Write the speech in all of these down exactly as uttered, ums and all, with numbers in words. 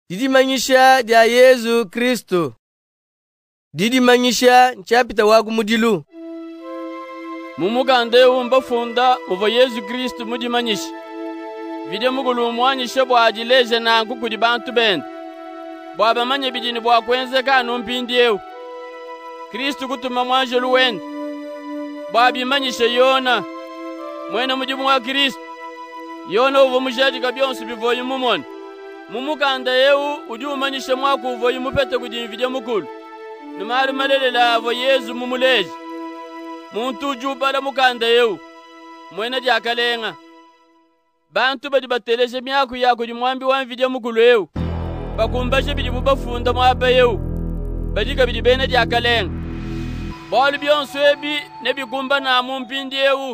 Didimanyisha dia Yesu Kristo. Didimanyisha nchapita waku mudilu. Mumugande umba funda uva Yesu Kristo mudimanyisha. Vide mugulu mwanyisha bwaji leje nangu kudi bantu bende. Bwaba manye bidini bwa kwenze kanu mpindieu. Kristo kutuma mwanje luwende. Bwabi manyisha Yona. Mwena mudimu wa Kristo. Yona uva mujadi kabyonsu bivoyi mumoni. Mumuganda yeu udi umanyisha mwaku uvoyi mupete kudi vide mukulu. Numari malele la avo Yesu mumuleji. Muntu ujubala mukanda yeu. Mwena diakalenga. Bantu badi bateleje miaku yako di mwambi wanvidya mukulu yeu. Bakumbashe bidi bubafunda mwaba yeu. Badika bidi bene diakalenga. Bali byonso ebi nebikumba na mumpindi yeu.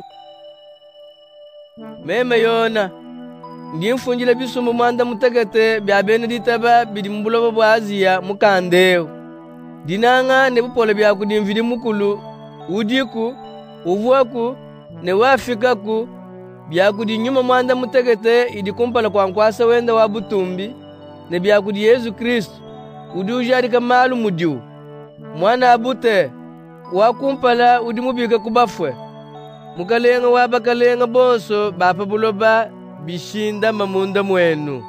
Meme Yona. Ndi mfunjile bisumu mwanda mutegete bya bene ditaba bidi mbulobo bwa Aziya mukandeu. Dinanga nebupole bya kudimvidi mukulu. Udiku, uvuaku, ne wafikaku, byakudi nyuma mwanda mutegete idikumpala kwa nkwasa wenda wa butumbi, ne byakudi Yesu Kristo, udi ujarika malu mudiu. Mwana abute, wakumpala udi mubika kubafwe. Mukalenga wabakalenga bonso bapa buloba bishinda mamunda mwenu.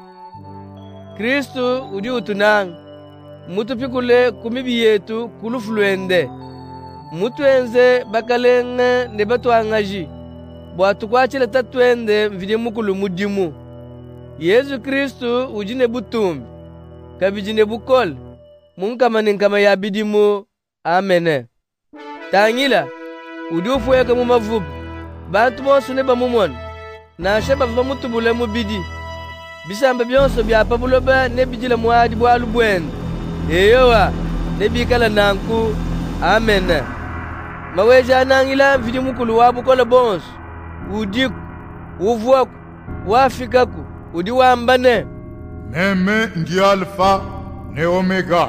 Kristo udi utunanga, mutupikule kumibi yetu kulufulwende. Mutwenze bakalenga ne batwangaji bwatu kwachile tatwende mvide mukulu mudimu. Yesu Kristo ujine butumbi kabijine bukol munkama ninkama ya bidimu. Amene. Tangila udi ufueka mu mavubu bantu bonso ne bamumona nashe bava mutubule mubidi bisamba byonso byapa buloba ne bijila mwadi bwalu bwende eyowa ne bikala nanku. Amene. Maweja nangila mvidi mukulu wabukola bonso udiku uvuaku wafikaku udi wambane. Meme ndi Alfa ne Omega.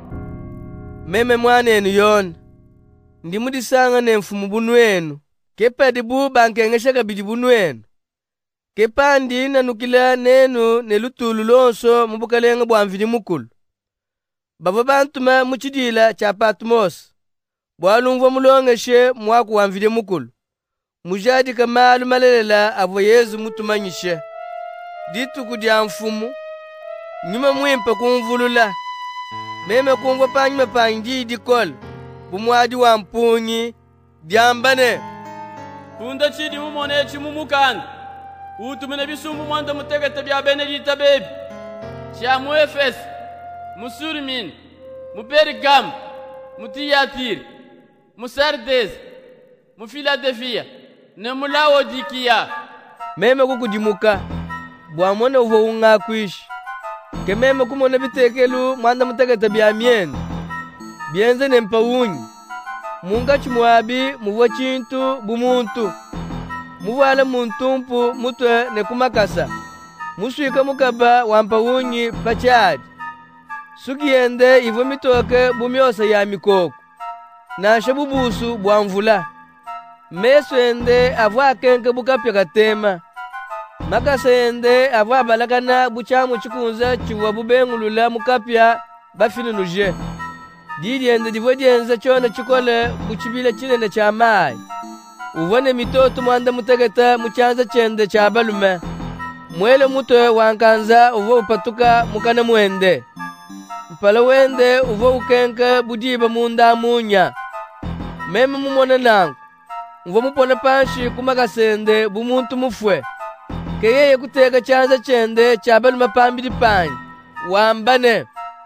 Meme mwanenu Yona. Ndi mudisanga ne mfumu bunwenu. Kepa dibu bankengeshaka bidi bunwenu. Kepa ndi nanukila nenu ne lutulu lonso mubukalenga bwa mvidi mukulu. Bava bantuma muchidila cha Patmos. Bwalungwa mulongeshe mwaku wamvide mukulu. Mujadi kamalu malelela avo Yesu mutumanyishe. Ditu kudia mfumu. Nyuma mwimpa kumvulula. Meme kungwa panyuma panji dikola. Bumwadi wa mpunyi. Diambane. Funda chidi mumone chimumukanda. Utumene bisumbu mwanda mutegete bya Benedita bebi. Chia mu Efes. Musurmin. Mu Pergam. Mu Tiyatiri. Mu Sardes, mu Filadelfia, ne mu Laodikia. Meme kukudimuka, bwamone uvo unga kuishi. Ke meme kumone bitekelu mwanda mutegete bya miene. Bienze ne mpawunyi. Munga chimwabi muvo chintu bumuntu. Muvala muntumpu mutwe ne kumakasa. Musuika mukaba wampawunyi pachadi. Sukiende ivo mitoke bumyosa ya mikoko. Nashe bubusu bwa mvula. Meswende avwa kenke bukapya katema. Makasende avwa balakana buchamu chikunza chiwa bubengulula mukapya bafinunuje. Didiende divwe dienze chona chikole buchibile chinene cha mai. Uvone mitoto mwanda mutegeta muchanza chende cha balume. Mwele mutwe wankanza uvo upatuka mukana mwende. Mpala wende uvo ukenke budiba munda munya. Meme mumona nangu. Uvo mupona panshi kumakasende bumuntu mufwe. Keyeye kuteka chanza chende chabalu mapambili panyi. Wambane.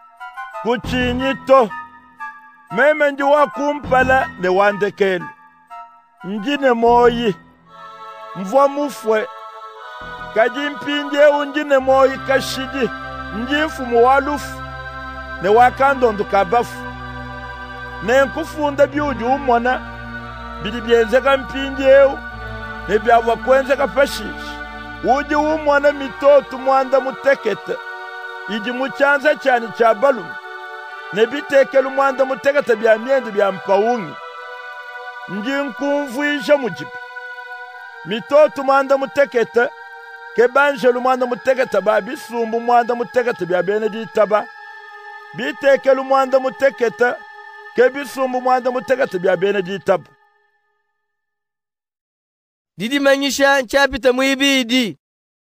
Kuchinyito. Meme ndi wakumpala ne wandekelu. Njine moyi. Mvwa mufwe. Kaji mpinje unjine moyi kashidi. Njimfumu walufu. Ne wakandondo kabafu. Ne nkufunda byuju umona. Bidi byenze kampinjeu. Ne byavwa kwenze kapashishi. Uji umona mitoto mwanda mutekete. Iji muchanza chani cha balumu. Ne bitekelu mwanda mutekete bya miende bya mpawungi. Nji nkumvuisha mujibi. Mitoto mwanda mutekete. ke banjelu mwanda muteketa ba bisumbu mwanda muteketa bya bene ditaba bitekelu mwanda muteketa ke bisumbu mwanda muteketa bya bene ditaba didi manyisha nchapita mwibidi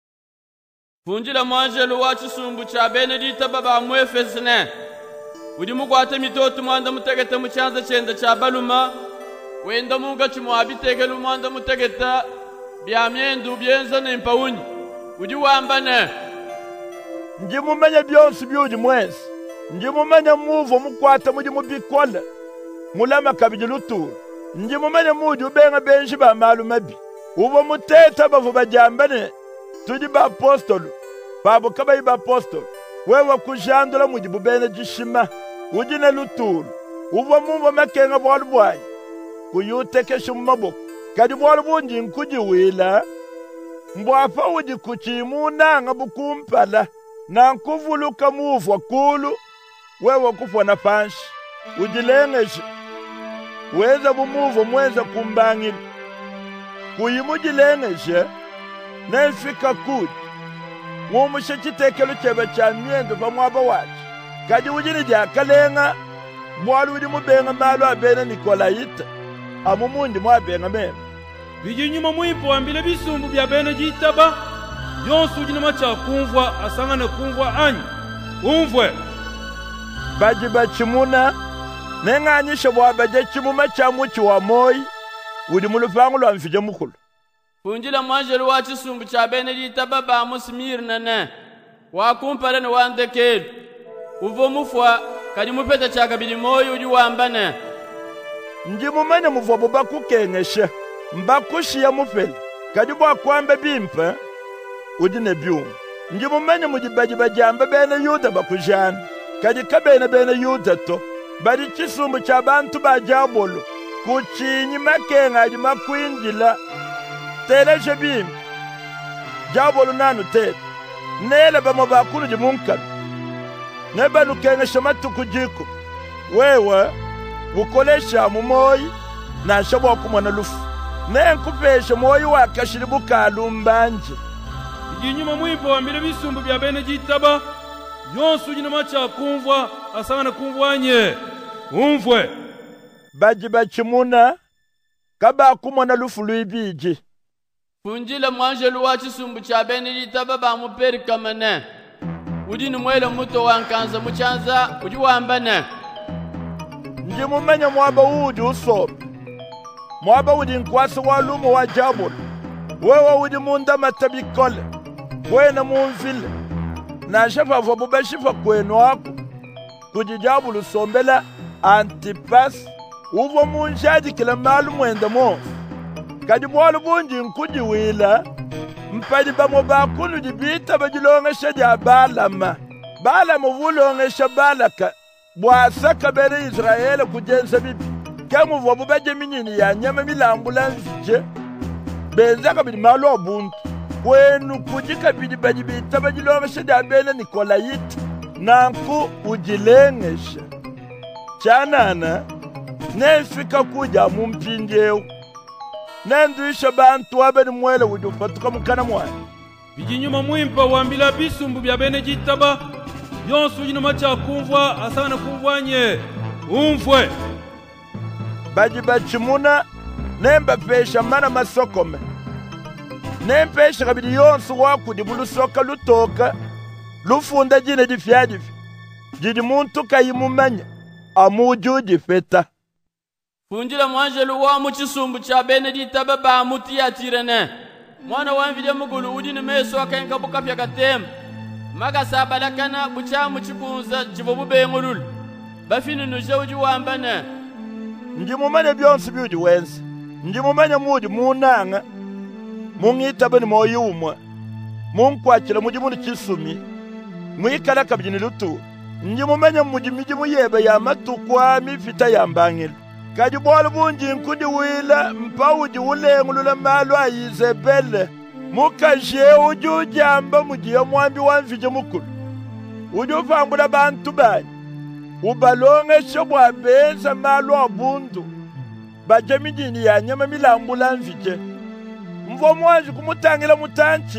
funjila mwanjelu wa chisumbu cha bene ditaba ba mwefesine udi mugwate mitoto mwanda muteketa muchanza chenda cha baluma wenda munga chimwabitekelu mwanda muteketa bya myendu byenza nempawunyi udi wambane ndi mumenya byonsi byudi mwezi ndi mumenya muvo mukwata mudi mubikola mulama kabidi lutulu ndi mumenya mudi ubenga benji ba malu mabi uvo muteta bavu bajambane tudi ba apostolo babo kabayi ba apostolo wewe kujandula mudi bubene jishima udi na lutulu uvo muvo makenga bwalu bwanyi kuyutekesha mumaboko kadi bwalu bunji nkuji wila mbwafa udi kuchimu nanga bukumpala na nkuvuluka muvwa kulu wewe kufwa na panshi ujilengeshe weza bumuvo mweza kumbangili kuyimujilengeshe nefika kudi mumushe chitekelo chebe cha myendo pa mwaba wachi kadi ujini jakalenga mwalu udi mubenga malu abene Nikolaita amumundi mwabenga meme biji nyuma mwipo wambile bisumbu bya bene jitaba yonsu ujina macha kumvwa asangane kumvwa anyi umvwe baji bachimuna nenganyisha bwabaje chimuma cha muchi wa moi udi mulupangu lwa mfije mukulu funjila mwanjelu wa chisumbu cha bene ditaba ba musimirna ne wakumpale ne wandekelu uvo mufwa kadi mupeta cha kabili moyo udi wambane ndi mumene muvwa bubakukengesha mbakushiya mufele kadi bwa kwambe bimpa udi ne byungu ndi mumene mujibaji bajamba bene yuda bakujana kadi kabene bene yuda to bari chisumbu cha bantu ba jabolo kuchinyi makenga adi makwinjila teleje bim jabolo nanu tete nele bamo bakulu di munkanu neba nukengesha matuku jiko wewe bukolesha mumoyi na shabo kumwana lufu nenkupesha moyi wakashiri bukalumbanje inyuma mwipo wambile bisumbu bya bene jitaba yonsu ujina macha kumvwa asangana kumvwa nye umvwe baji bachimuna kaba kumwana lufu luibiji funjila mwanjelu wa chisumbu cha bene ditaba ba muperi kamane udi ni mwele muto wankanza muchanza udi wambane ndi mumenya mwaba udi usobe mwaba udi nkwasi walumu wa jabolo wewe udi munda matabikole kwena mumvile na shafa vabuba shifa kwenu wako kujijabulu sombela Antipas uvo munjadi kila malu mwenda mo kadi bwalu bunji nkuji wila mpadi bamo bakulu dibita bajilongesha dia balama balama vulongesha balaka bwasaka bere Israeli kujenza bibi kamu vabuba jeminyini ya nyama milambula nvije benza kabidi malu obuntu kwenu kujika bidi bajibita bajilongesha dia bene Nikolaita nanku ujilengesha chanana nefika kuja mumpinjeu nenduisha bantu wabeni mwele ujufatuka mukana mwani biji nyuma mwimpa wambila bisumbu bya bene jitaba yonsu ujina macha kumvwa asangana kumvwa nye umvwe baji bachimuna nemba pesha mana masokome nempesha kabidi yonsu wakudi bulusoka lutoka lufunda jine difyadifi jidi muntu kayimumanya amujuji feta funjila mwanjelu wa muchisumbu cha bene ditaba ba muti ya tirene mwana wanvile mugulu udi ni meso akenka bukapya katem maga sabalakana bucha muchikunza chibobu bengulul bafinu nuje uji wambane ndi mumanya byonsi byudi wensi ndi mumanya mudi munanga mungita bani moyumwa munkwachila mudi muni chisumi mwikala kabjini lutu ndi mumanya mudi midi muyebe ya matukwa mifita ya mbangilo kadi bwalu bunji nkudi wila mpa uji ulengulula malu a Yezebele mukashe uji ujamba mujiya mwambi wanvije mukulu uji ufambula bantu banyi ubalongeshe bwabeza malu abundu baje mijini ya nyama milambula nvije mvo mwanji kumutangila mutanchi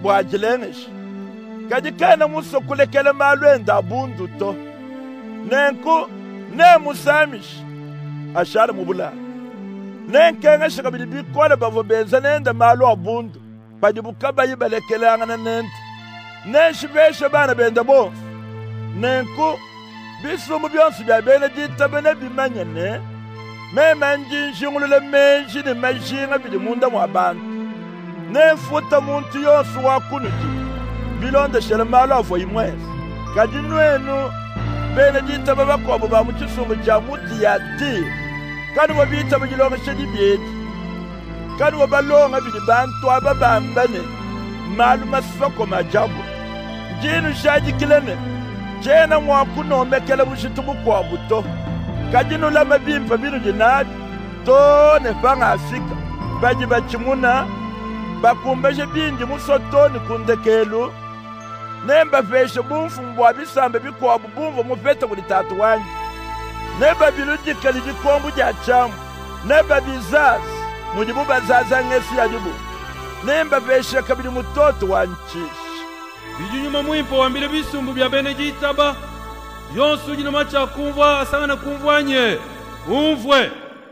bwajilengesh kadi kana musokulekele malwenda bundu to nenku ne musamish ashale mubula nenkenga shikabili bikole bavo benza nenda malo abundu padi bukaba yibalekelanga na nenda neshibeshe bana benda bo nenku bisumu byonsi bya Benedicta bene bimanyene mema njinjingulule menji ni majinga bili munda mwa bantu nefuta muntu yonsi wakunuti bilonde shele malo avo imwezi kadi nwenu Benedicta babakobo ba muchisumu ja muti ya ti kani wabita bajilonga shedi byeti kani wabalonga bili bantu ababambane malu masoko majabu njinu shaji kilene jena mwakuno mekele mushitubu kwa buto kajinu lama bimpa binu jinabi to nefanga Afrika baji bachimuna bakumbeje binji musotoni kundekelu nemba feshe bumfu mbwa bisambe bikwa bubumvu mufeta kuli tatu wanyi neba bilujika lijikombu ja chamu neba bizazi mujibu bazaza ngesi ya jibu nemba feshe kabili mutoto wanchishi bijunyuma mwimpo wambile bisumbu bya Benedicta ba yonsu jina macha kumva asana kumvanye umvwe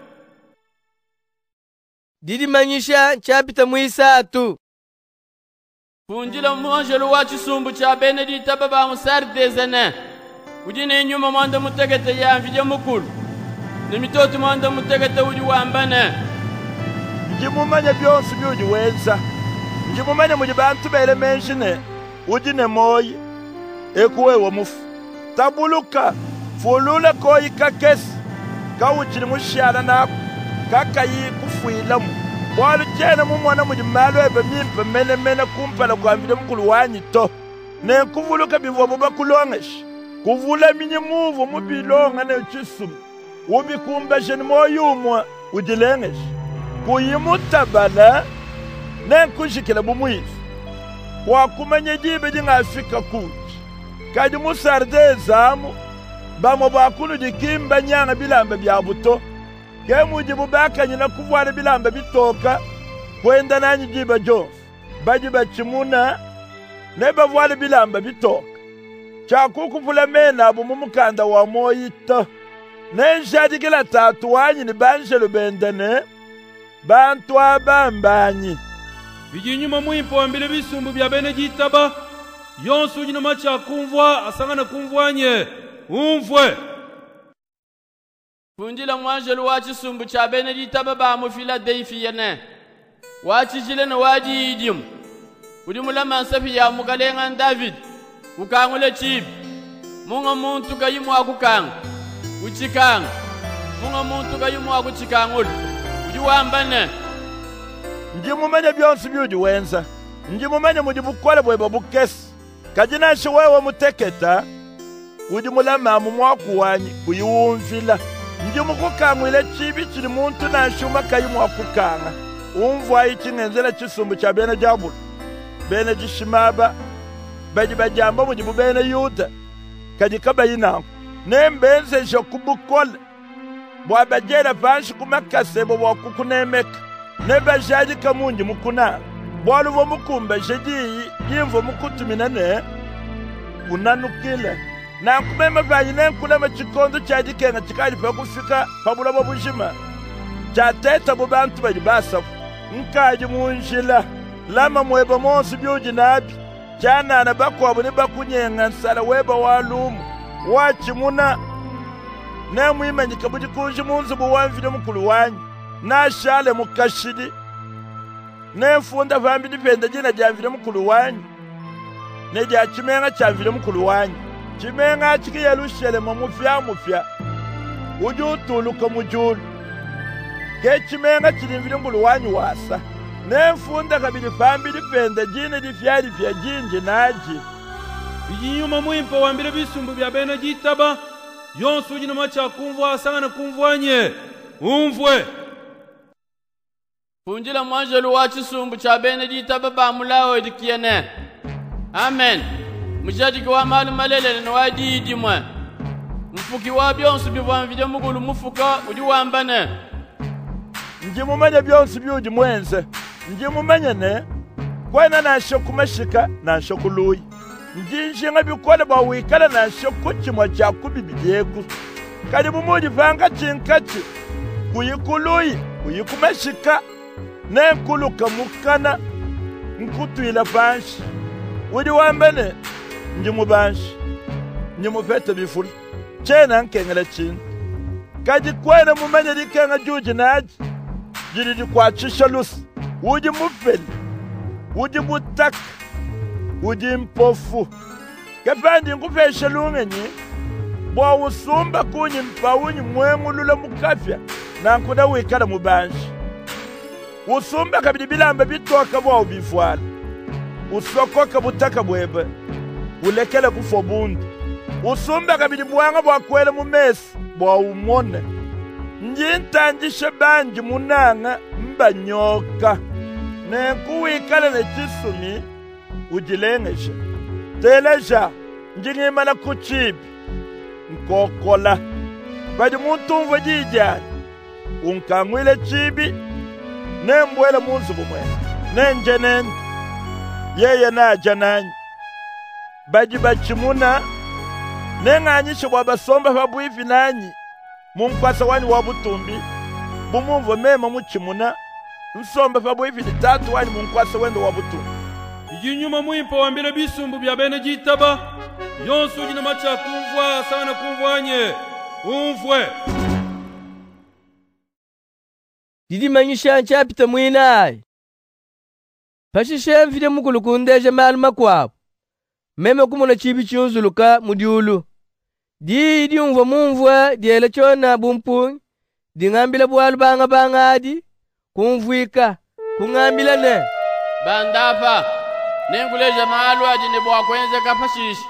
didi manyisha chapita muisatu funjila mwanjelo wa chisumbu cha Benedicta baba musardezene ujine nyuma mwanda mutegete ya mvije mukulu nimitoto mwanda mutegete uji wambane njimumanya byonsi byuji wenza njimumanya muji bantu bele menshine ujine moyi ekuwe wa mufu tabuluka fulule koyi kakesi kawuchini mushiana nako kakayi kufuilamu bwalu chene mumwana muji malu ebe mimpe mene mene kumpala kwa mvide mkulu wanyi to ne kuvuluka bivuwa buba kulongeshi kuvula minye muvu mubilonga ne uchisumu ubi kumbashe ni moyumwa ujilengeshi kuyimutabala ne nkushikila bumuifu wakumanye jibe jinga Afrika kuchi kadi musarde zamu bamo bakunu dikimba nyanga bilamba bya buto ke mujibu bakanye na kuvwala bilamba bitoka kwenda nanyi jiba jo baji bachimuna ne bavwala bilamba bitoka chakukuvula mena abo mumukanda wa moyita ne njadikila tatu wanyi ni banjelo bendene bantu abambanyi bijinyuma mwimpo wambile bisumbu bya Benedicta ba yonsu jina macha kumvwa asangana kumvwanye umvwe funjila mwanjelo wa chisumbu cha Benedicta baba mu Philadelphia ne wachijile na waji idium udimula mansafi ya mukalenga David ukangule chibi munga muntu kayimu akukanga uchikanga munga muntu kayimu akuchikangula ujiwambane njimumanya byonsi byuji wenza njimumanya mujibukole bweba bukesi kajinashi wewe muteketa ujimulama mumwaku wanyi kuyiwumvila njimukukangwile chibi chili muntu nashuma kayimu akukanga umvwa ichinenzela chisumbu cha bene jabula bene jishimaba baji bajamba mujibu bene yuda kajikaba yinangu nembenze jokubukole bwabajera vanshi kumakasebo wakukunemeka neba jaji kamunji mukuna bwalu vo mukumba jeji yimvo mukutumina ne unanukile na kumema vanyi nenkulema chikondo chaji kenga chikali pa kufika pabula bo bujima chateta bo bantu baji basafu nkaji munjila lama mweba monsi byuji nabi chana na bakwabu ni bakunyenga nsala weba walumu wachimuna ne mwimenyi kabuji kunji munzu buwamvile mukulu wanyi na shale mukashidi ne funda vambi dipenda jina jamvile mukulu wanyi ne ja chimenga chamvile mukulu wanyi chimenga chikiya lushele mumufya mufya ujutuluka mujulu ke chimenga chilimvile mukulu wanyi wasa ne funda kabili vambi dipenda jina difyali vya jinji naji bijinyuma mwimpo wambile bisumbu bya Benedicta ba yonsu jina macha kumvwa asangana kumvwanye umvwe funjila mwanjelo wa chisumbu cha Benedicta baba mulao idikiyene amen mujadiki wa malu malele na wadidi mwa mfuki wa byonsu bivamvile mugulu mufuka uji wambane njimumanya byonsi byuji mwenze njimumanya ne kwena na shoku mashika na shoku lui njinjinga bikole ba wikala na shoku chimwa chaku bibijeku kali bumudi vanga chinkachi kuyikului kuyikumashika ne nkuluka mukana nkutwila banshi udi wambene njimu banshi njimu fete bifuli chena nkengela chini kaji kwena mumanya dikenga juji naji jiri di kwa chisha lusi udi mufeli udi butaka udi mpofu kapandi nkufesha lungenyi bwa usumba kunyi mpawunyi mwengulula mukafya na nkuda wikala mubanshi usumba kabidi bilamba bitoka bwa ubifwala usokoka butaka bwebe ulekele kufo bundu usumba kabidi bwanga bwa kwele mumesi bwa umone njintanjishe banji munanga mbanyoka nenkuwikala ne chisumi ujilengesha teleja njingimala kuchibi nkokola badi muntumva jijani unkangwile chibi nembwele munzubu mwene nenje nende yeye naja nanyi baji bachimuna neng'anyishe bwa basomba babwivi nanyi munkwasa wani wabutumbi bumumva mema muchimuna nsomba babwivi litatu wani munkwasa wendo wabutumbi ijinyuma mwimpa wambile bisumbu bya bene jitaba yonsu jina macha kumvwa sana kumvwanye umvwe didi manyisha nchapita mwinai pashishe mvide mukulu kundeje maluma kwabu meme kumuna chibi chunzuluka mudiulu di di umva mumvwe diele chona bumpunyi di ngambila bwalu banga banga adi kumvwika kungambila ne bandapa nenguleja malu aji ne bwa kwenze kapashishi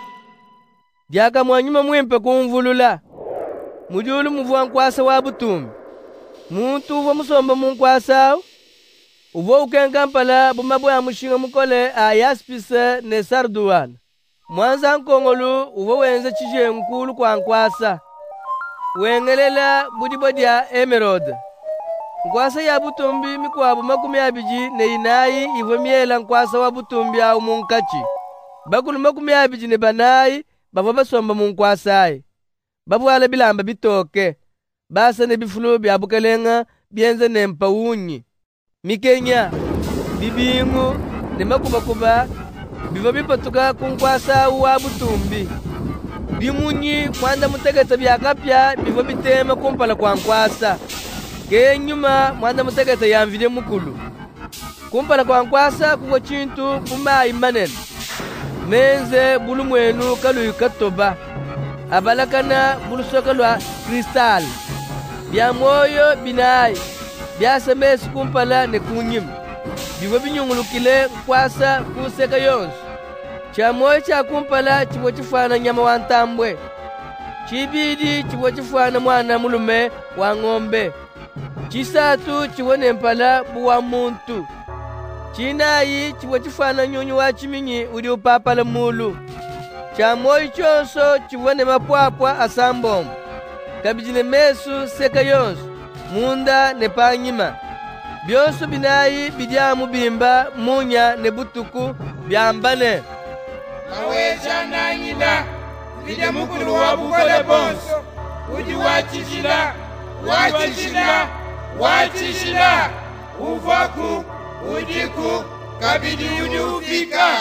diaka mwanyuma mwimpe kumvulula mudiulu muvwa nkwasa wa butumbi muntu uva musomba munkwasau uvo ukenkampala bumabwe amushinga mukole a yaspise ne sarduana mwanza nkongolu uvo wenze chije nkulu kwa nkwasa wengelela budibo dia emerald nkwasa ya butumbi mikwabo makumi abiji ne inayi ivo miela nkwasa wa butumbi au munkachi bakulu makumi abiji ne banayi bavo basomba munkwasai babwala bilamba bitoke basa ne bifulu bya bukelenga bienze ne mpawunyi mikenya bibingu ne makubakuba biva bipatuka kunkwasa wa butumbi bimunyi mwanda mutegeta byakapya biva bitema kumpala kwa nkwasa kenyuma mwanda mutegeta yamvide mukulu kumpala kwa nkwasa kuko chintu kumayi manene menze bulu mwenu kaluyu katoba abalakana bulusoka lwa kristal bya moyo binayi byasemesi kumpala ne kunyima bivo binyungulukile nkwasa kuseka yonso cha moyo cha kumpala chivo chifwana nyama wa ntambwe chibidi chivo chifwana mwana mulume wa ng'ombe chisatu chivo ne mpala buwa muntu chinayi chivo chifwana nyunyu wa chiminyi uli upapala mulu cha moyo chonso chivo ne mapwapwa asambombo kabiji ne mesu seka yonso munda ne panyima byonso binayi bidyamu bimba munya ne butuku byambane maweja na nyina bidya mukulu wa bukole bonso udi wachishila wachishila wachishila uvaku udiku kabidi udi ufika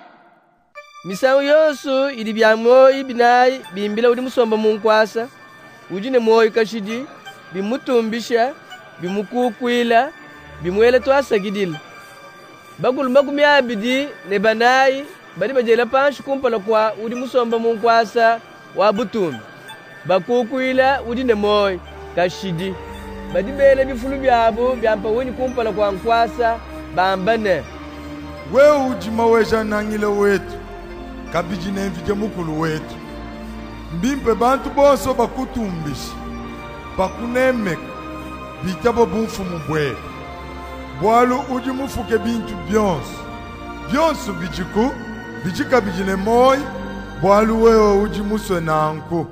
misango yonso ili byamoyi binayi bimbila udi musomba munkwasa udi ne moyi kashidi bimutumbisha bimukukwila bimwele twasagidila bakulu makumi abidi ne banayi badi bajela panshi kumpala kwa udi musomba munkwasa wa butumbi bakukwila udi ne moyi kashidi badi bele bifulu byabo byampa woni kumpala kwa nkwasa bambane we udi maweja nangile wetu kabiji ne mvije mukulu wetu mbimpe bantu bonso bakutumbisha bakunemeka bitabo bumfumu bwe bwalu udi mufuke bintu byonso byonso bijiku bijika bijine moyi bwalu wewe udi muswe nanku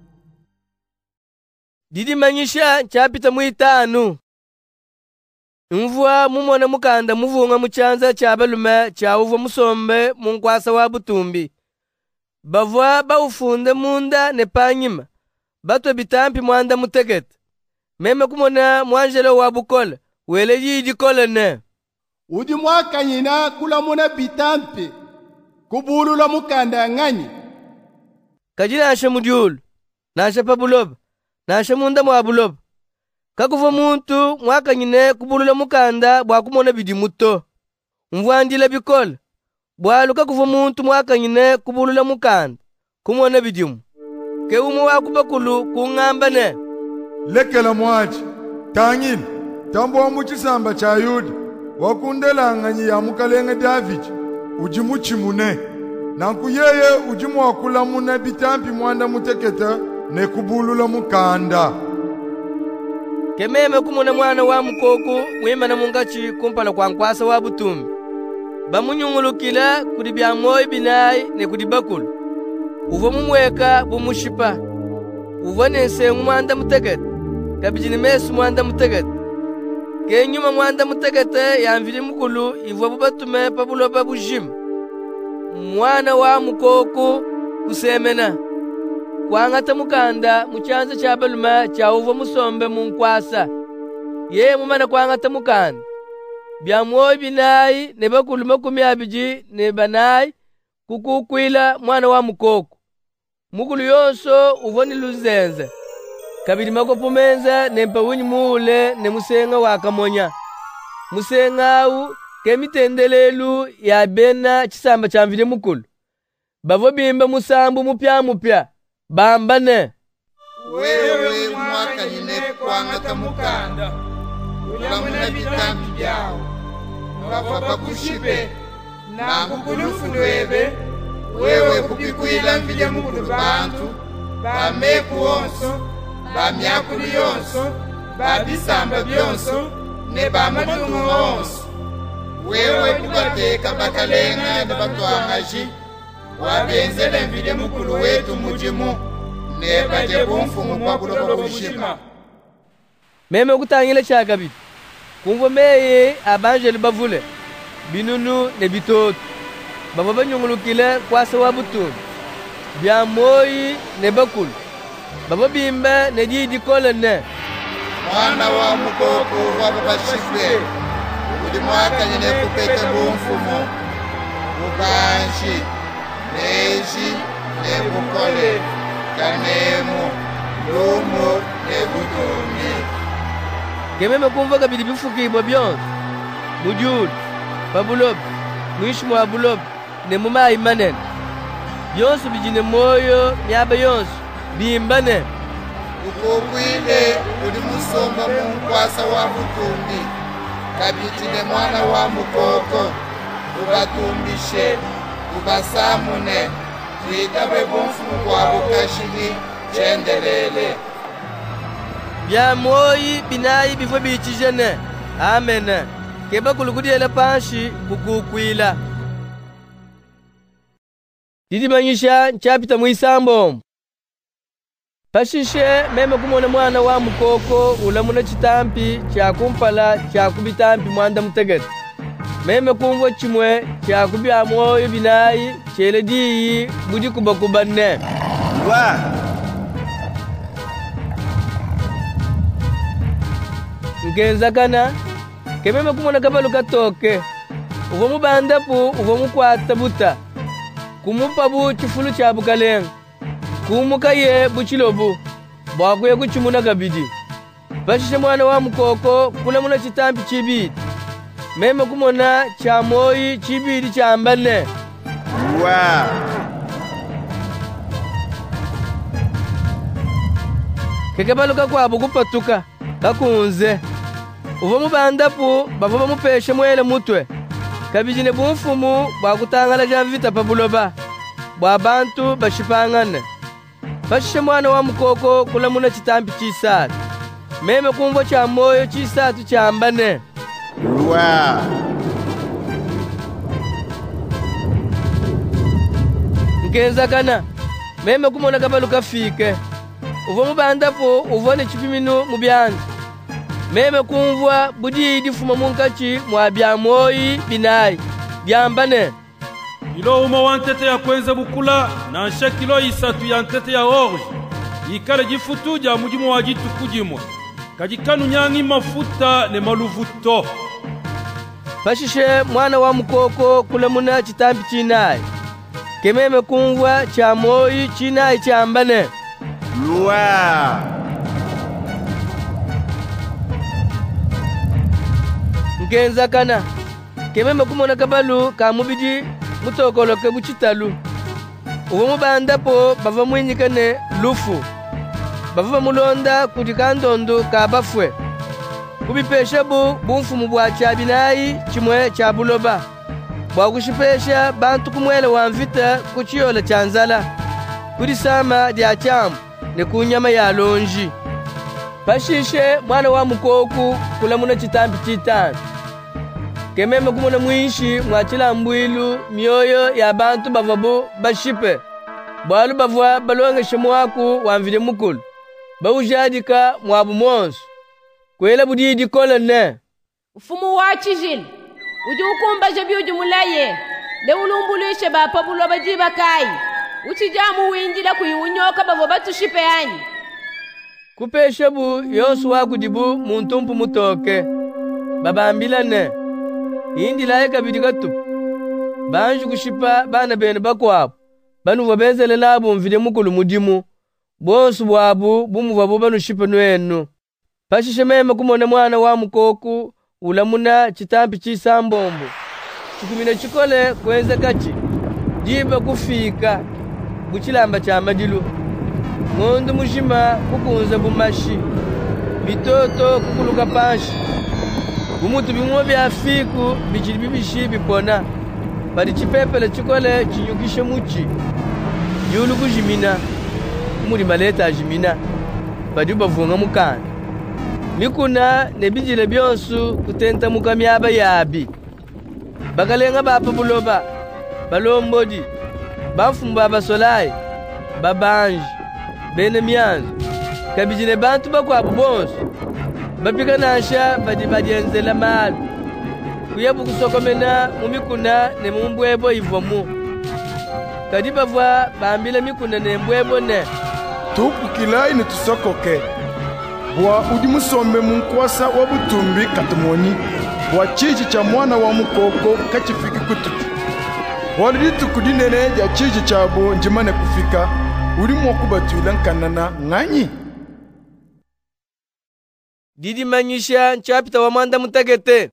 didi manyisha nchapita mwitanu Mvua mumona mukanda muvunga muchanza cha balume cha uvo musombe munkwasa wa butumbi. Bavwa baufunde munda ne panyima. Batwe bitampi mwanda mutegete. Meme kumona mwanjelo wa bukola. Wele yidi kola ne. Udi mwaka nyina kula muna bitampi. Kubulula mukanda ngani. Kajina ashe mudiulu. Na ashe pabuloba. Na ashe munda mwa buloba. Kakuva muntu mwaka nyine kubulula mukanda bwa kumona bidi muto. Mvwandila bikola. Bwalu kakuva muntu mwaka nyine kubulula mukanda. Kumona bidimu. Ke umu wakubakulu kungamba ne. Lekela mwachi. Tangini. Tambo wa muchisamba cha Yuda. Wakundela nganyi ya mukalenge David. Ujimuchi mune. Nanku yeye ujimu wakula mune bitampi mwanda muteketa ne kubulula mukanda. Kememe kumona mwana wa mukoko mwema na mungachi kumpala kwa nkwasa wa butumi. Bamunyungulukila kudi bya moyo binayi ne kudi bakulu. Uvo mumweka bumushipa. Uvo nense mwanda mutegete. Kabijini mesu mwanda mutegete. Kenyuma mwanda mutegete yamvili mukulu ivo bubatume pabuloba bujimu. Mwana wa mukoko kusemena. Kwangata mukanda muchanza cha baluma cha uvo musombe munkwasa. Ye mumana kwangata mukanda. Bya moyo binayi ne bakulu makumi abiji ne banayi kukukwila mwana wa mukoko. Mukulu yonso uvoni luzenze. Kabiri makopumenza ne mpawunyi muule ne musenga wakamonya. Musenga u kemitendelelu ya bena chisamba chamvile mukulu. Bavo bimba musambu mupya mupya. Bamba ne. Wewe mwaka nyine kwangata mukanda. Ulamuna bitampi byao. Bava bakushipe. Na kukulufu nwebe. Wewe kubikwila mvile mukulu bantu. Bameku onso. Bamyakulu yonso. Babisamba byonso. Ne bamadungu onso. Wewe kubateka bakalenga ne batwangaji. Wabenzele mvile mukulu wetu mujimu. Ne baje bumfumu kwa buloba kushima. Meme kutangile chaka bitu. Kumvo meye abanjeli bavule. Binunu ne bitoto. Baba banyungulukile kwasa wa butumbi. Bya moyi ne bakulu. Baba bimba ne didi kola ne. Mwana wa mukoko wa baba shifwe. Udi mwaka nyine kupeke bumfumu. Bubanshi. Neji. Ne bukole. Kanemu. Lumo. Ne butumbi. Kememe kumva kabidi bifukibwa byonse. Mudiulu. Pabuloba. Mwishimu wa buloba. Ne mumayi manene. Byonse bijine moyo myaba yonse. Bimbane. Ukukwile uli musomba munkwasa wa butumbi. Kabitine mwana wa mukoko. Ubatumbishe. Ubasamune. Tuitabe bumfumu kwa bukashini. Chendelele. Bya moyi binayi bifo bichijene. Amen. Keba kulukudiela panshi kukukwila. Didi manyisha nchapita muisambo. Pashishe meme kumona mwana wa mukoko ulamuna chitampi cha kumpala cha kubitampi mwanda mutegete. Meme kumvo chimwe cha kubya moyo binayi chele diyi budi kubakubane. Wa. Nkenza kana kememe kumona kabalu katoke. Uvo mubandapu uvo mukwata buta. Kumupa bu chifulu cha bukalenga. Kumuka ye buchilobu. Bwakuye kuchimuna kabidi. Pashishe mwana wa mukoko kula muna chitampi chibidi. Meme kumona cha moyi chibidi cha ambane. Wa. Kekebalu kakwabu kupatuka. Kakunze. Uvo mubandapu bavo bamupeshe mwele mutwe. Kabijine bumfumu bwakutangala jamvita pabuloba. Bwa bantu bashipangane. Pashishe mwana wa mukoko kula muna chitampi chisatu. Meme kumvo cha moyo chisatu cha ambane. Wa. Nkenza kana. Meme kumona kabalu kafike. Uvo mubandapo uvone chipiminu mubyanda. meme kumvwa budi difuma munkachi mwa bya moyi binayi byambane kilo uma wa ntete ya kwenze bukula na nshe kilo isatu ya ntete ya orge ikale jifutu ja mujimu wa jitu kujimwa kajikanu nyangi mafuta ne maluvuto pashishe mwana wa mukoko kulamuna chitambi chinayi kememe kumvwa cha moyi chinayi chambane lua ngenza kana kememe kumona kabalu kamubidi mutokoloke buchitalu uwo mubandapo bava mwinyikane lufu bava mulonda kuti kandondo kabafwe kubipesha bu bumfumu bwa chabinayi chimwe cha buloba bwa kushipesha bantu kumwele wa mvita kuchiyola chanzala kuri sama dia chambu ne kunyama ya lonji pashishe mwana wa mukoku kulamuna chitambi chitanu kememe kumona mwishi mwachila mbwilu mioyo ya bantu bavabo bashipe bwalu bavwa balongeshe mwaku wamvile mukulu baujadika mwabu monsu kwela budidi kolone ufumu wachi jil uji ukumbaje byuji mulaye le ulumbulishe bapa buloba jiba kai uchi jamu winjila kuyiunyoka bavo batushipe yani kupeshe bu yosu wakudibu muntumpu mutoke babambilane indi laye kabidi gatu banju kushipa bana bene bakwabo banu vabenzele labo mvile mukulu mudimu bonsu bwabu bumu vabo banu shipa nwenu pashishe meme kumona mwana wa mukoku ulamuna chitambi chisambombo chikumine chikole kwenza kachi jiba kufika buchilamba cha madilu mundu mujima kukunza bumashi bitoto kukuluka panshi umutu bimwe bya fiku bichili bibishi bipona bali chipepele chikole chinyukishe muchi yulu kujimina umuri maleta ajimina badi bavunga mukana mikuna nebijile byonsu kutenta mukamyaba yabi bakalenga bapa buloba balombodi bafumba basolayi babanji bene myanzu kabijine bantu bakwa bonsu bapika nasha badi badienzela malu kuyebu kusokomena mumikuna ne mumbwebo ivomu kadi bavwa bambile mikuna ne mbwebo ne tukukilayi ne tusokoke bwa udi musombe munkwasa wa butumbi katumoni bwa chiji cha mwana wa mukoko kachifiki kututu walidi tukudinene ja chiji chabo njimane kufika uri mwakubatwila nkanana ng'anyi didi manyisha nchapita wa mwanda mutegete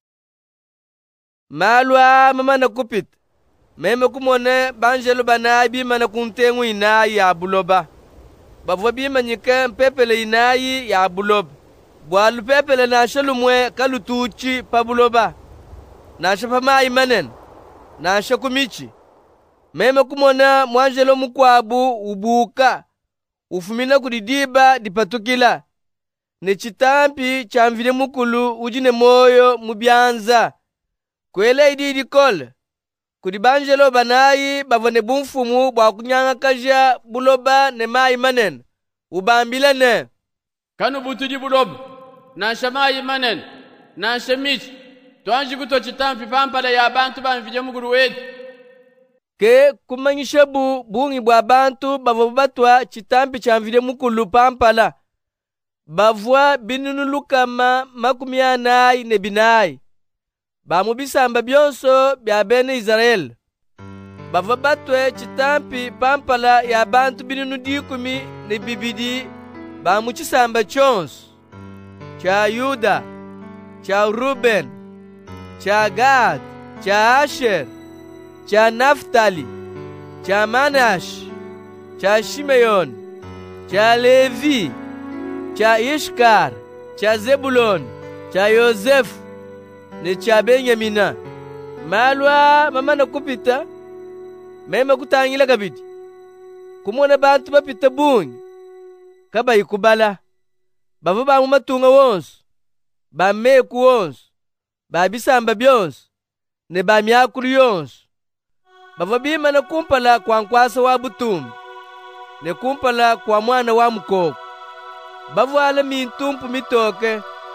malwa mama na kupita meme kumone banjelo banayi bimana kuntengu inayi ya buloba bavwa bimanyike mpepele inayi ya buloba bwalu pepele nasha lumwe kalutuchi pa buloba nasha pamayi manen nasha kumichi meme kumona mwanjelo mukwabu ubuka ufumina kudidiba dipatukila ne chitampi chamvile mukulu ujine moyo mubyanza kwele ididi kole kudi banjelo banayi bavone bumfumu bwa kunyanga kaja buloba ne mayi manen ubambila ne kanu butudi buloba na shamayi manen na shemichi twanji kuto chitampi pampala ya bantu banvile mukulu wetu ke kumanyisha bu bungi bwa bantu bavo batwa chitampi chamvile mukulu pampala bavwa binunu lukama makumi anayi ne binayi bamubisamba byonso bya bene Israeli bava batwe chitampi pampala ya bantu binunu dikumi ne bibidi bamuchisamba chonso cha Yuda cha Ruben cha Gad cha Asher cha Naftali cha Manash cha Shimeyon cha Levi cha Ishkar cha Zebulon cha Yosefu ne cha Benyamina malwa mama na kupita meme kutangila kabidi kumona bantu bapita bungi kaba ikubala bavo bamu matunga wonso bameku wonso babisamba byonso ne bamyakulu yonso bavo bima na kumpala kwa nkwasa wa butumbi ne kumpala kwa mwana wa mukoko bavwala mintumpu mitoke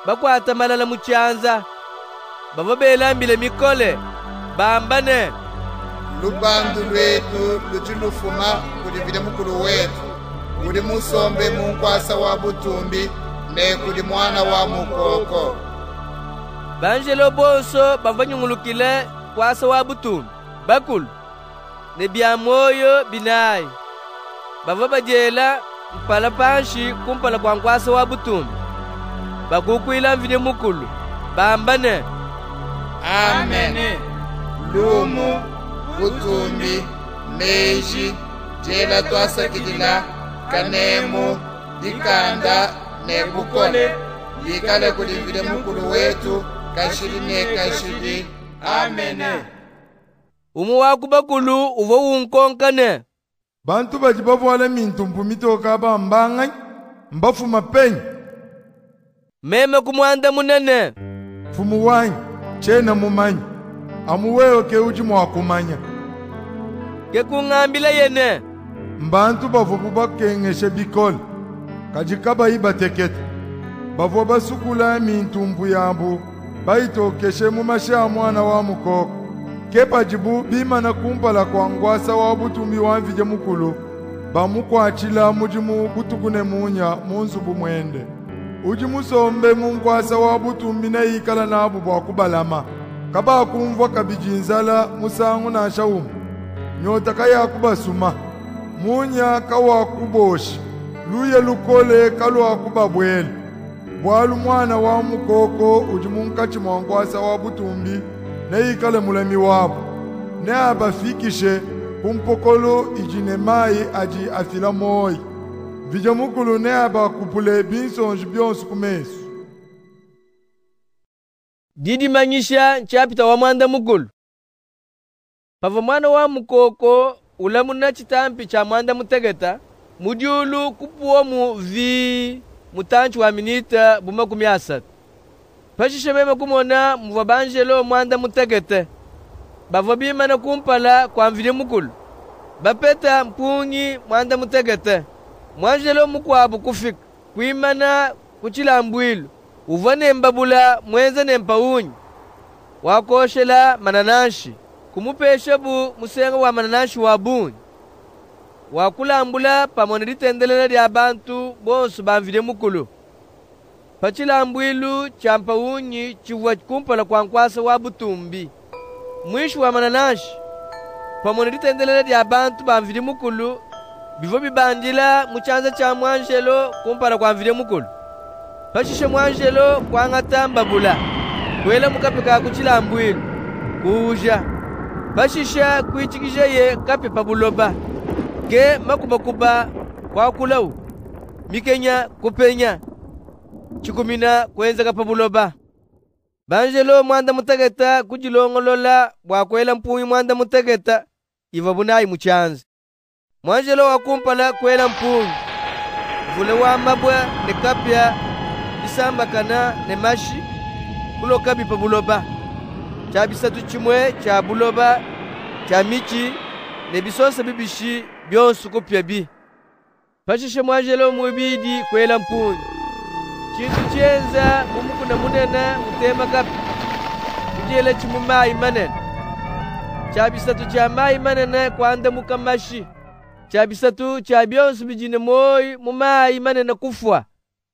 bakwata malala muchanza bava belambile mikole bambane. Lubandu lwetu luti lufuma kuli vile mukulu wetu kuli musombe munkwasa wa butumbi ne kuli mwana wa mukoko. Banjelo bonso bavanyungulukile kwasa wa butumbi bakulu ne bya moyo binayi bava bajela mpala panshi kumpala kwa nkwasa wa butumbi bakukwila mvile mukulu bambane. Amen. Lumu butumbi meji jela twasakilila kanemu dikanda ne bukole likale kulivile mukulu wetu kashiri ne kashiri. Amen. Umu waku bakulu uvo unkonkane. Bantu baji bavwala mintumpu mitoka bambanga mbafuma penyi. Meme kumwanda munene. Fumu wanyi chena mumanyi amuweyo ke uji mwakumanya. Ke kungambila yene. Mbantu bavubu bakengeshe bikole kajikaba ibatekete bavo basukula mintumpu yambu baitokeshe mumasha mwana wa mukoko kepa jibu bimana kumpala kwa ngwasa wa butumbi wamvije mukulu bamukwachila mujimu butukune munya munzubu mwende uji musombe munkwasa wa butumbi na ikala nabu bwakubalama kaba kumvwa kabijinzala musangu na shaumu nyota kaya kubasuma munya kawa kuboshi luye lukole kalwa kubabwele bwalu mwana wa mukoko uji munkachi mwankwasa wa butumbi ne ikale mulemi wabo ne abafikishe kumpokolo ijine mai aji afila moi vija mukulu ne abakupule binsonji byonsu kumesu. Didi manyisha nchapita wa mwanda mukulu. Pava mwana wa mukoko ulamuna chitampi cha mwanda mutegeta mudiulu kupuwa mu vi mutanchi wa minita buma kumi asatu. Pashishe meme kumona muva banjelo mwanda mutegete bava bimana kumpala kwa mvile mukulu bapeta mpungi mwanda mutegete mwanjelo mukwabu kufika kuimana kuchilambwilu uvane mbabula mwenze ne mpaunyi wakoshela mananashi kumupesha bu musenga wa mananashi wa bunyi wakulambula pamone litendelela lya bantu bonso bamvile mukulu pachilambwilu cha mpaunyi chivuwa kumpala kwa nkwasa wa butumbi mwishu wa mananashi pamone litendelela lya bantu bamvile mukulu bivo bibandila muchanza cha mwanjelo kumpala kwa mvile mukulu pashishe mwanjelo kwa ngata mbabula kwela mukapeka kuchilambwilu kuja pashisha kuichikisha ye kape pabuloba ke makubakuba kwa kulau mikenya kupenya chikumina kwenza kapabuloba banjelo mwanda mutegeta kujilongolola bwakwela mpunyi mwanda mutegeta iva bunayi muchanza mwanjelo wakumpala kwela mpunyi vule wa mabwa ne kapya isamba kana ne mashi kuloka bipa buloba cha bisatu chimwe cha buloba cha michi ne bisonsa bibishi byonsu kupya bi pashishe mwanjelo mwibidi kwela mpunyi chintu chenza mumukuna munena mutema kapi kujela chimumayi manene cha bisatu cha mayi manene kwanda mukamashi cha bisatu cha byonsu bijine moyi mumayi manene kufwa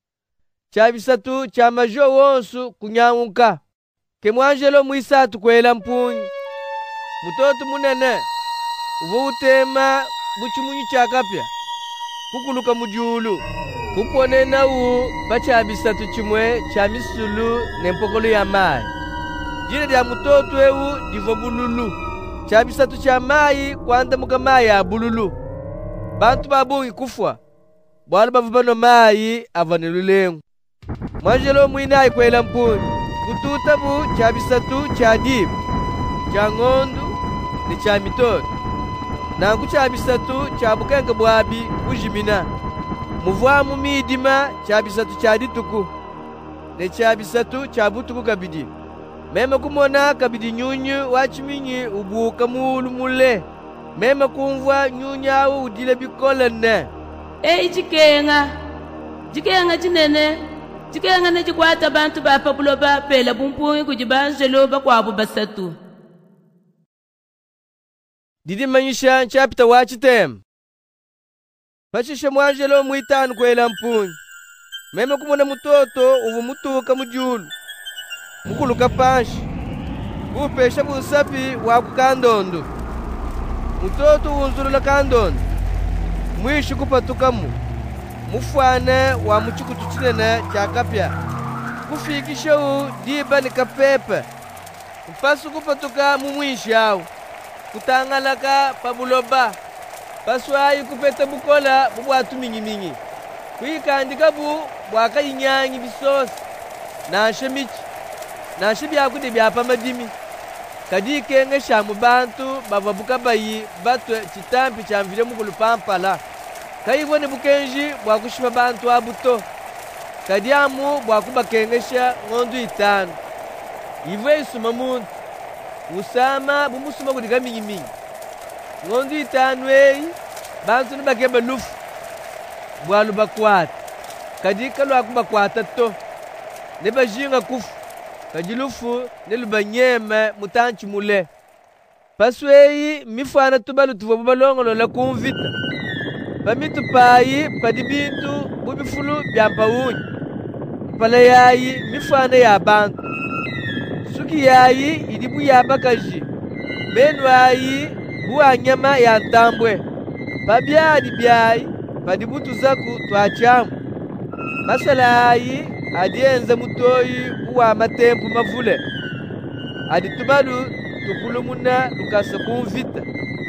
cha bisatu cha majo wonsu kunyanguka ke mwanjelo mwisatu kwela mpunyi mutoto munene uvo utema buchimunyi cha kapya kukuluka mujulu kupone nawu pacha bisatu chimwe cha misulu ne mpokolo ya mai jina lya mutoto ewu divo bululu cha bisatu cha mai kwanda muka mai ya bululu bantu babungi kufwa bwala bavubano mai avanilulengu mwanjelo mwina ikwela mpunyi kututa bu cha bisatu cha dibu cha ng'ondu ni cha mitoto nangu cha bisatu cha bukenga bwabi kujimina muvwamu midima cha bisatu cha dituku ne cha bisatu cha butuku kabidi meme kumona kabidi nyunyu wachiminyi ubuka mulu mule meme kumvwa nyunyawu udile bikolene Ei jikenga jikenga jinene Tikengana chikwata bantu bapa buloba pela bumpungi kujibangelo bakwabo basatu. Didi manyisha chapter wa chitem. Pachishe mwanjelo mwitanu kwela mpunyi. Meme kumona mutoto uvu mutuka mujulu. Mukuluka panshi. Kupesha busapi wa kukandondo. Mutoto unzulula kandondo. Mwishi kupatukamu. Mufwane wa muchikutu chinene chakapya. Kufikisha u diba ni kapepe. Mpasu kupatuka mumwishi au. Kutangalaka pabuloba. Paswayi kupeta bukola bubwatu mingi mingi. Kuikandika bu bwaka inyangi bisosi. Nashe michi. Nashe byakude byapa madimi. Kadi kenge shamu bantu bababuka bayi batwe chitampi chamvile mukulu pampala. Kayibone bukenji bwakushipa bantu abuto. Kadi amu bwakuba kengesha ngondu itanu. Ive isuma muntu. Usama bumusuma kudiga mingi mingi. Ngondu itanu eyi bantu nibakeba lufu. Bwalu bakwata. Kadi kalu akubakwata to. Neba jinga kufu. Kadi lufu niluba nyeme mutanchi mule. Pasweyi mifana tubalu tuwa bubalongolo la kumvita. Pamitu payi padi bintu bubifulu byampa unyi. Pala yayi mifana ya bantu. Suki yayi idibu yabakaji. Benu ayi buwa nyama ya ntambwe. Pabyadi byayi padi butu zaku twachamu. Masala ayi adienza mutoyi uwa matempu mavule. Adi tubalu tukulumuna lukasa kumvita.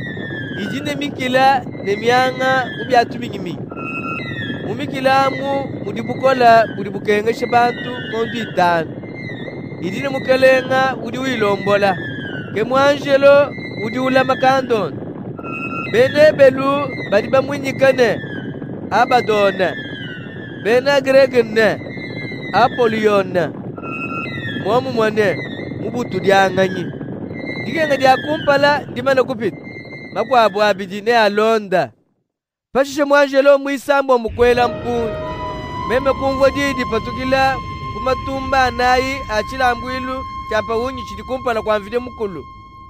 Ijine mikila ne myanga ubyatu mingi mingi. Mumikilamu mudibukola budibukengesha bantu ngondu itanu. Idine mukelenga udi wilombola. Kemwanjelo udi ula makandon. Bene belu badiba mwinyikane. Abadona. Bena gregene. Apoliona. Mwamu mwane. Mubutu dianganyi. Digenga diakumpala dimana kupita. Makwabu abidine alonda. Pashishe mwanjelo mwisambo mukwela mpunyi. Meme kumvo didi patukila kumatumba nayi achila mbwilu chapa unyi chidikumpala kwa mvide mukulu.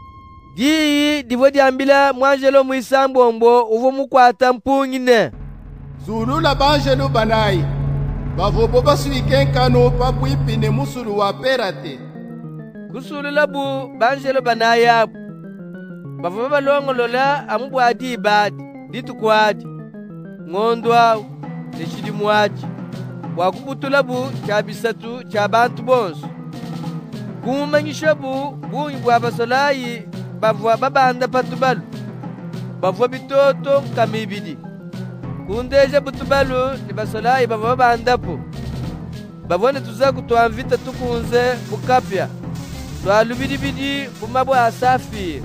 Dii divo diambila mwanjelo mwisambo mbo uvo mukwata mpunyi ne. Zulula banjelo banayi. Bavobo basuikenkano papuipine musulu wa perate. Kusulula bu banjelo banayi abu. Bavobo balongolola amubwadi ibadi. Ditu kwadi. Ngondo au. Neshidimu waji. Wakubutula bu chabisatu chabantu bonsu. Kumanyisha bu bunyi bwa basolayi bavwa babanda patubalu. Bavwa bitoto kamibidi. Kundeja butubalu ni basolayi bavwa babandapo. Bavwa netuzaku tuanvita tukunze bukapya. Tualubidibidi bumabu asafiri.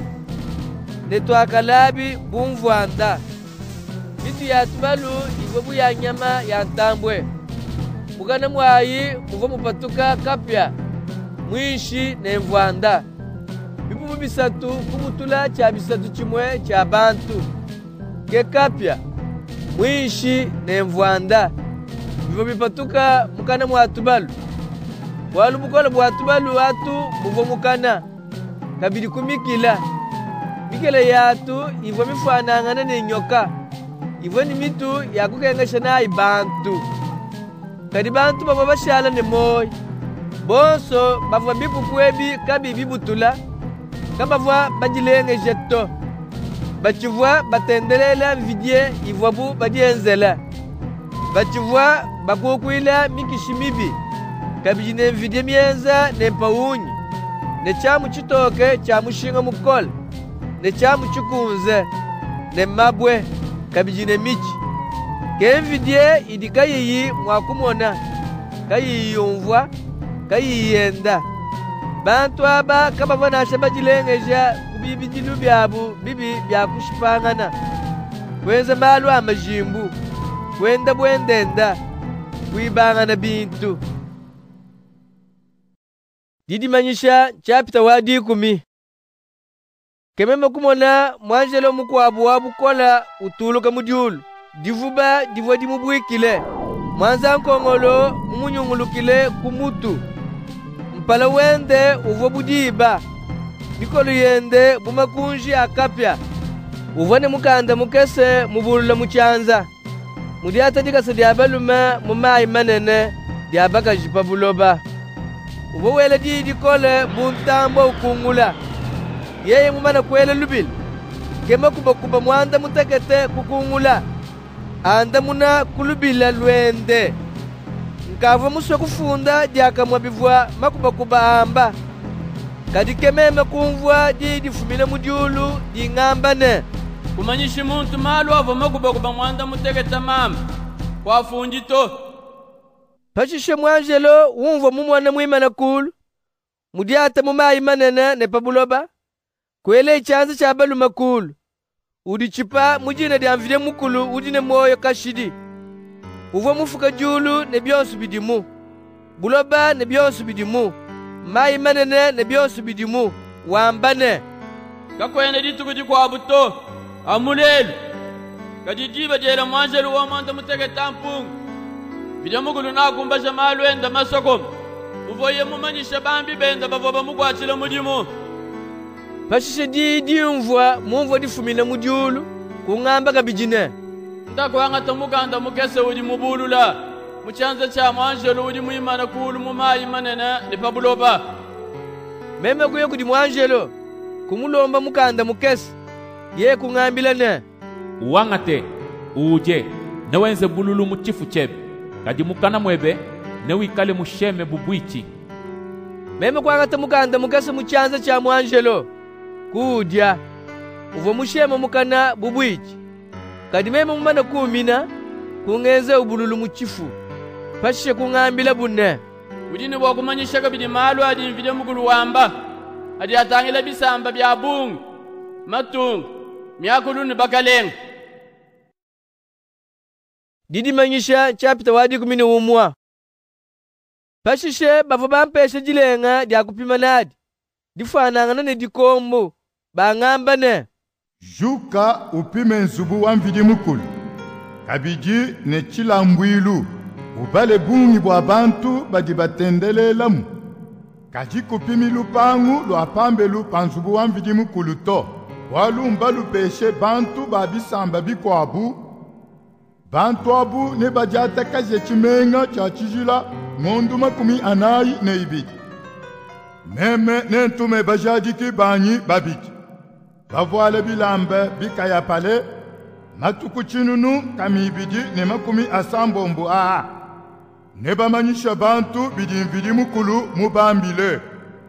Netuakalabi bumvwanda. Bitu ya tubalu ivobu ya nyama ya ntambwe. Mugana mwayi muvo mupatuka kapya. Mwishi ne mvwanda. Bipu bisatu kumutula cha bisatu chimwe cha bantu. Ke kapya. Mwishi ne mvwanda. Bivu bipatuka mukana mwa tubalu. Walu bukola bwa tubalu watu muvo mukana. Kabidi kumikila. Mikela yatu ivo mifanangana ne nyoka. Ivo ni mitu ya kukengesha na ibantu. Kadi bantu baba bashala ne moy. Bonso bavwa bipu kwebi kabi bibutula. Kabavwa bajilenge jetto. Bachivwa batendelela vidye ivwabu badienzela. Bachivwa bakukwila mikishimibi. Kabijine vidye mienza ne paunyi. Ne chamu chitoke chamu shinga mukola. Ne chamu chukunze. Ne mabwe. Kabijine michi. Kenvidye idikayiyi mwakumona. Kayiyi yumvwa. Kayiyi yenda. Bantu aba kabavana shabajilengeja kubibijilu byabu bibi byakushipangana. Kwenza malu amajimbu. Kwenda bwendenda. Kuibangana bintu. Didi manyisha chapita wadi kumi. Kememe kumona mwanjelo mukwabu wabu kola utuluka mudiulu. Divuba divwa dimubwikile. mwanza nkongolo mumunyungulukile kumutu. Mpala wende uvo budiba. Bikolo yende bumakunji akapya. Uvone mukanda mukese mubulula muchanza. Mudiata dikasa diabalume mumayi manene diabakajipa buloba. Uvo wele di dikole buntambo ukungula. Yeye mumana kwele lubili. Kema kuba kuba mwanda mutekete kukungula. Anda muna kulubila lwende. Nkava muswe kufunda diaka mwabivwa makuba kuba amba. Kadi kememe kumvwa di difumile mudiulu di ngambane. Kumanyishi muntu malu avo makuba kuba mwanda mutekete mama. Kwa funjito. Pashishe mwanjelo umvwa mumwana mwimana kulu. Mudiata mumayi manene ne pabuloba. Kwele chanza cha balu makulu. Udichipa mujine diamvile mukulu udine moyo kashidi. Uvo mufuka julu ne byonsu bidimu. Buloba ne byonsu bidimu. Mayi manene ne byonsu bidimu. Wambane. Kakwene ditukuji kwa buto. Amulelu. Kajijiba jela mwanjelu wa mwanda muteke tampungu. Video mukulu na kumbasha malu enda masoko. Uvoye mumanyisha bambi benda bavoba mugwachila mudimu. Pashishe di di mvwa mumvwa difumile mudiulu kungamba kabijine. Ndakwanga tamukanda mukese udi mubulula. Muchanza cha mwanjelo udi muimana kulu mumayi manene ni pabuloba. Meme kuye kudi mwanjelo kumulomba mukanda mukese ye kungambila ne. Uwangate uje newenze bululu muchifu chebe kadi mukana mwebe newikale musheme bubwichi. Meme kwanga mukanda mukese muchanza cha mwanjelo kudya uvo mushema mukana bubwichi. Kadi meme mumana kumina kungeze ubululu muchifu. Pashishe kungambila bune. Udini bwa kumanyisha kabidi malu adi mvide mukulu wamba. Adi atangila bisamba bya bungu. Matungu. Miakulu ni bakalenga. Didi manyisha chapita wadi kumini umwa. Pashishe bavo bampeshe jilenga dia kupima nadi. Difananga ne dikombo. Bangamba ne. Juka upime nzubu wa mvidi mukulu. Kabiji ne chilambwilu. Ubale bungi bwa bantu badi batendelelamu. Kaji kupimi lupangu lwa pambelu panzubu wa mvidi mukulu to. Walumba lupeshe bantu babisamba bikwabu. Bantu abu ne bajata kaje chimenga cha chijila ngondu makumi anayi ne ibiti. Meme ne ntume bajadiki banyi babiki. Bavoile bilambe bikaya pale. Matuku chinunu kamibidi ne makumi asambombu a. Ne bamanyisha bantu bidi mvidi mukulu mubambile.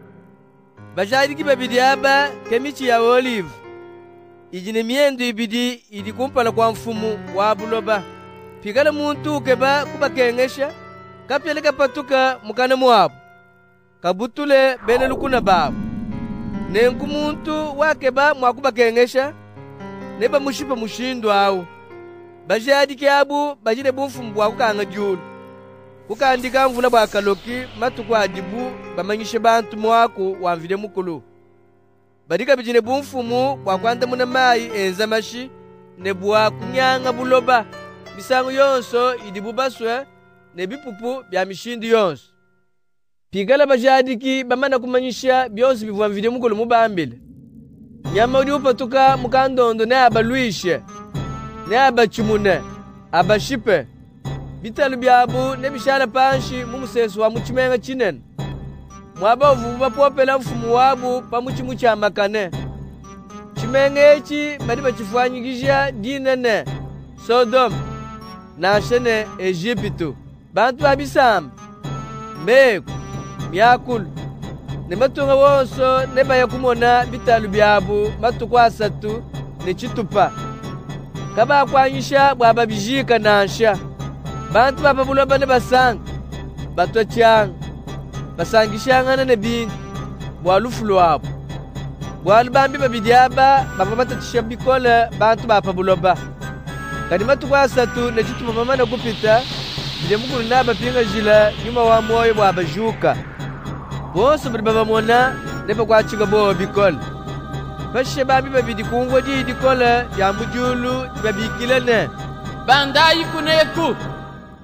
Bajadiki babidi aba kemichi ya olive. Ijine miendu ibidi idi kumpala kwa mfumu wa buloba. Pikala muntu ukeba kubakengesha. Kapyele kapatuka mukana muabu. Kabutule bene lukuna babu. Nenku muntu wakeba mwakubakengesha. Neba mushipa mushindu au. Bajadiki abu bajile bumfumu bwa kukanga julu. Kukandika mvula bwa kaloki matuku adibu bamanyishe bantu mwaku wamvide mukulu. Badika bijine bumfumu bwa kwanda muna mayi enza mashi ne bwa kunyanga buloba. Misangu yonso idibu baswe ne bipupu bya mishindu yonso. Pikala bajadiki bamana kumanyisha byonsi bivwamvide mukulu mubambile. Nyama udi upatuka mukandondo ne abaluishe ne abachimune abashipe. Bitalu byabu ne bishara panshi mumusesu wa muchimenga chinene. Mwabavu bapopela mfumu wabu pamuchimu cha makane. Chimenge echi badi bachifwanyikisha dinene Sodom na shene Egyptu. Bantu babisamba Meku myakulu ne matunga wonso ne bayakumona bitalu byabu matuku asatu ne chitupa. Kaba kwanyisha bwaba bijika nansha. Bantu baba buloba ne basanga batochanga basangishangana ne bintu bwalufu lwabo bwalu bambi babidyaba baba batatisha bikole bantu bapa buloba. Kadi matuku asatu ne chitupa mamana kupita bide mukulu naba pinga jila nyuma wa moyo bwabajuka. Bose badi baba mona ne bakwachiga bo bikole. Bashe bambi babidi kungwa di dikole ya mujulu babikilene. Bandayi kuneku.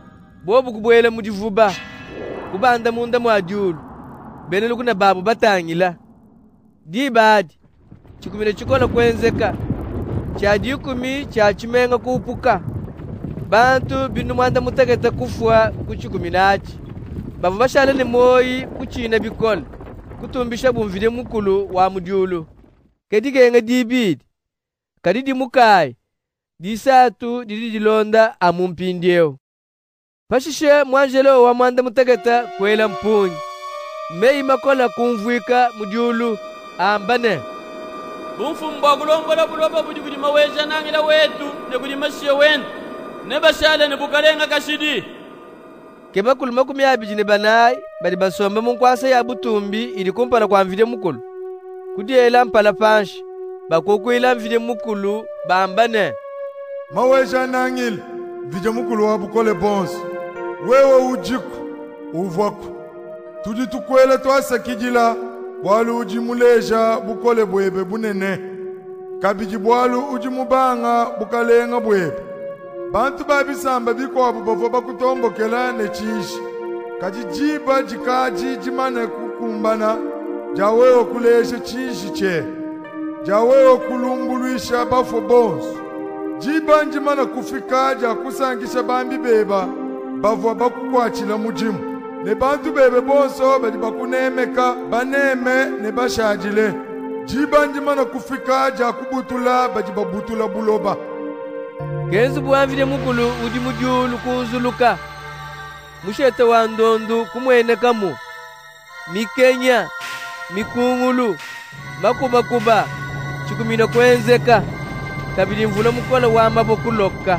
bobu kubwela mudivuba kubanda munda mwa julu bene lukuna babu batangila dibadi chikumile chikola kwenzeka cha dikumi cha chimenga kupuka bantu binu mwanda mutegeta kufwa kuchikuminachi babu bashala ni moyi kuchina bikola kutumbisha bumvile mukulu wa mudyulu kedigenga dibidi kadidi mukai disatu didi dilonda amumpindieo pashishe mwanjelo wa mwanda mutegeta kwela mpunyi mei makola kumvwika mudyulu ambane bumfumba kulongola buloba budi kudi maweja nangila wetu ne kudi mashiye wenu ne bashala ne bukalenga kashidi keba kuluma kumi abiji ne banayi bali basomba munkwasa ya butumbi ili kumpala kwa mvile mukulu kudiela mpala panshi bakokwila mvile mukulu bambane maweja nangila mvile mukulu wa bukole bonso wewe ujiku uvwaku tudi tukwele twasakijila bwalu ujimuleja bukole bwebe bunene kabiji bwalu ujimubanga bukalenga bwebe bantu babisamba bikoabo bavo bakutombokela ne chishi kajijiba jikaji jimane kukumbana jawewo kulesha chishi che jawewo kulumbulwisha bafo bonso jiba njimana kufika ja kusangisha bambi beba bavo bakukwachila mujimu ne bantu bebe bonso bali bakunemeka baneme ne bashajile jiba njimana kufika ja kubutula baji babutula buloba kenzi buwamvile mukulu udi mudyulu kuzuluka mushete wa ndondu kumwenekamu mikenya mikungulu makubakuba chikumina kwenzeka kabili mvula mukola wa mabokuloka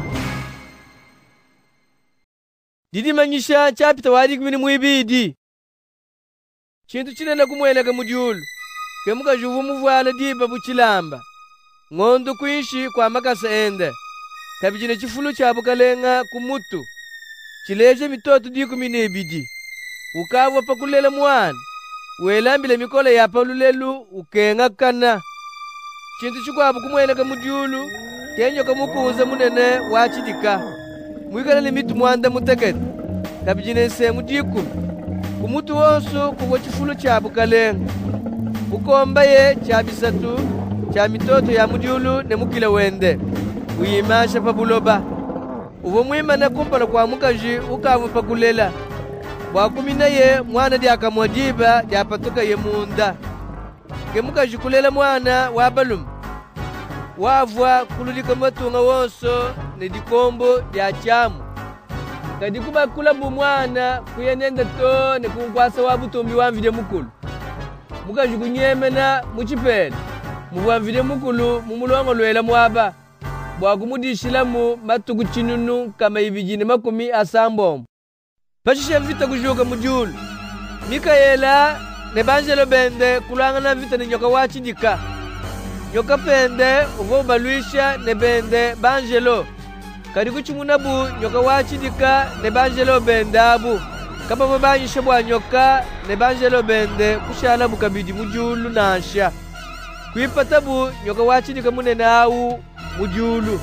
didi manyisha chapita wadi kumini muibidi chintu chinene kumweneka mudyulu kemuka juvu muvwala diba buchilamba ng'ondo kuishi kwa makasa ende kabijine chifulu cha bukalenga kumutu chileje mitoto dikumi nebidi ukavwa pakulela mwana welambile mikola ya palulelu ukenga kana chintu chikwabu kumweneka mudyulu kenyoka mukuza munene wachidika mwikala ni mitu mwanda mutekete kabijine semu dikumi kumutu wonso kuwa chifulu cha bukalenga ukomba ye cha bisatu cha mitoto ya mudyulu ne mukila wende uyimasha pabuloba uvo mwimana kumpala kwa mukaji ukavu pakulela bwakumina ye mwana diakamwadiba diapatuka ye munda ke mukaji kulela mwana wabalum wavwa kululika matunga wonso ne dikombo dia chamu kadi kuba kulambu mwana kuyenenda to ne kunkwasa wabutumbi wamvile mukulu mukaji kunyemena muchipele mubwamvile mukulu mumulongo lwela mwaba bwakumudishilamu matuku chinunu kama ibijine makumi asambom pashishe vita kujuka mudyulu Mikaela ne banjelo bende kulanga na vita ni nyoka wachidika nyoka pende uvo balwisha ne bende banjelo kadi kuchumunabu nyoka wachidika ne banjelo bende abu kama mabanyisha bwa nyoka ne banjelo bende kushala bukabidi mudyulu nasha kuipatabu nyoka wachidika munene awu mudyulu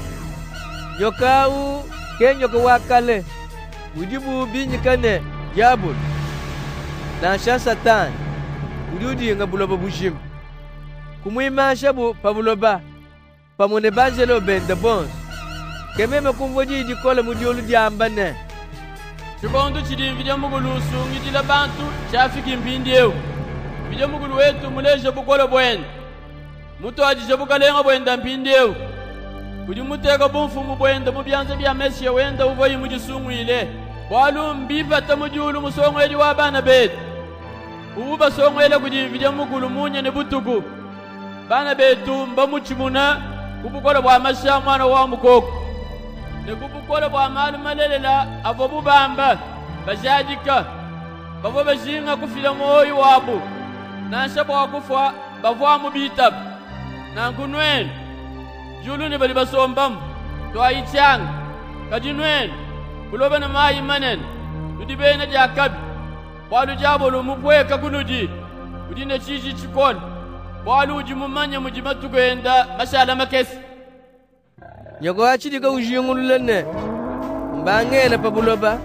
nyokau ke nyoka wakale udibu binyikane jabul na sha satan ududi nga buloba bushim kumwima shabu pabuloba pamone banjelo bende bons kememe kumvodi dikola mudyulu diambane chibondo chidi video mugulu sungidila bantu chafiki mbindieu video mugulu wetu muleje bukola bwenda muto ajije bukalenga bwenda mbindieu kudi muteka bumfumu bwenda mubyanze bya mesye wenda uvoyi mujisungwile bwalu mbifata mudyulu musongweli wa bana betu ubu basongwele kudi video mugulu munye ne butuku bana betu mbamuchimuna kubukola bwa masha mwana wa mukoko ne kubukola bwa malu malelela avo bubamba bajadika bavo bajinga kufila moyo wabu nansha bwa kufa bavwa mubitabu nankunwenu julu ni bali basombam to ayichang kadinwen kuloba na mayi manen tudibena jakabi balu jabolo mubweka kunudi udine chichi chikon balu ujimumanya mujimatu kwenda mashala makesi nyoko achidika ujiyungulene mbangela pabuloba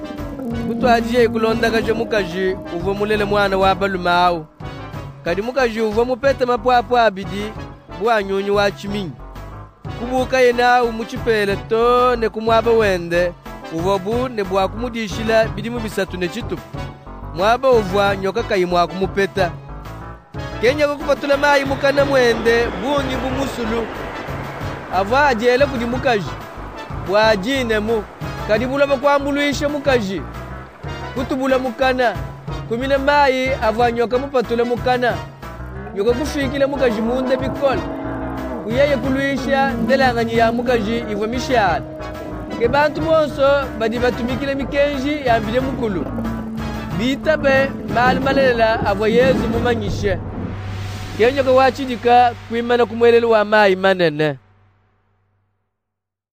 kutwajiye kulondakaje mukaji uvo mulele mwana wa balumau kadi mukaji uvo mupete mapwapwa abidi bwa nyonyi wa chiminyi kubuka yena umuchipele to ne kumwaba wende uvo bu ne bwa kumudishila bidi mu bisatu ne chitupu mwaba uvwa nyoka kayimwa kumupeta kenya kufatula mayi mukana mwende bungi bumusulu ava ajele kudi mukaji bwajine mu kadi bulaba kwambuluishe mukaji kutubula mukana kumine mayi ava nyoka mupatule mukana nyoka kufikile mukaji munde bikola kuyeye kuluisha ndelanganyi ya mukaji ivo mishana ke bantu bonso badi batumikile mikenji yambile mukulu bitabe mali malela ava Yesu mumanyishe kenyoka wachidika kwimana kumwelele wa mayi manene.